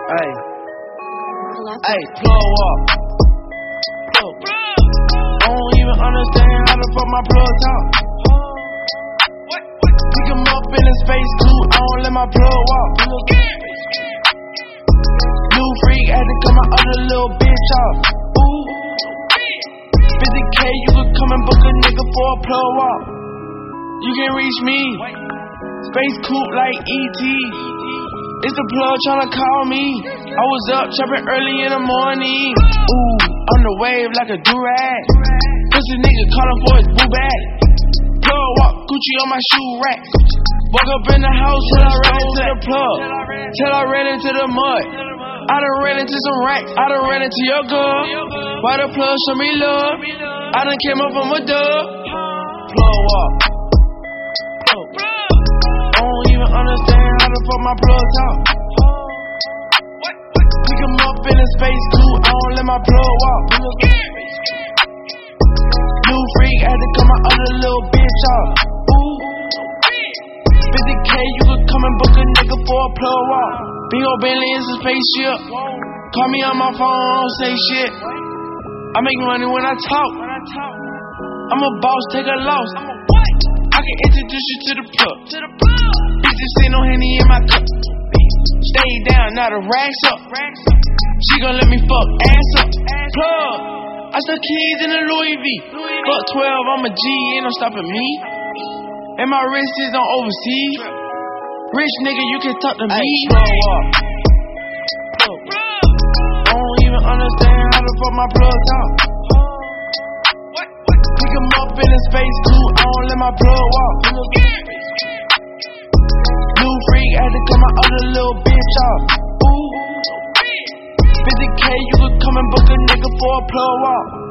Ay, ay, plug up. I don't even understand how the fuck my plug talk. Pick him up in his face, cool. I don't let my plug walk. New freak had to cut my other little bitch off. Ooh, 50K, you could come and book a nigga for a plug walk. You can reach me. Space coupe like E.T. It's the plug tryna call me. I was up trapping early in the morning. Ooh, on the wave like a durag. Pussy nigga calling for his boo bag. Plug walk, Gucci on my shoe rack. Woke up in the house till I ran into the plug. Till I ran into the mud. I done ran into some racks. I done ran into your girl. Why the plug show me love? I done came up from a dub. Plug walk. I don't even understand how the fuck my plug talk. Pick him up in his face, cool. I don't let my plug walk. New freak had to cut my other little bitch off. Ooh, 50K, you could come and book a nigga for a plug walk. Big ol' Bentley is a spaceship. Call me on my phone, I don't say shit. I make money when I talk. I'm a boss, take a loss. I can introduce you to the plug. Bitches ain't no Henny in my cup. Stay down, now the racks up. She gon' let me fuck ass up. Plug, I stuck keys in the Louis V. Fuck 12, I'm a G, ain't no stopping me. And my wrist is on overseas. Rich nigga, you can talk to me. I don't even understand how the fuck my plug talk. Pick him up in his face, cool. I don't let my plug walk. New freak had to cut my other little bitch off. Ooh, 50K, you could come and book a nigga for a plug walk.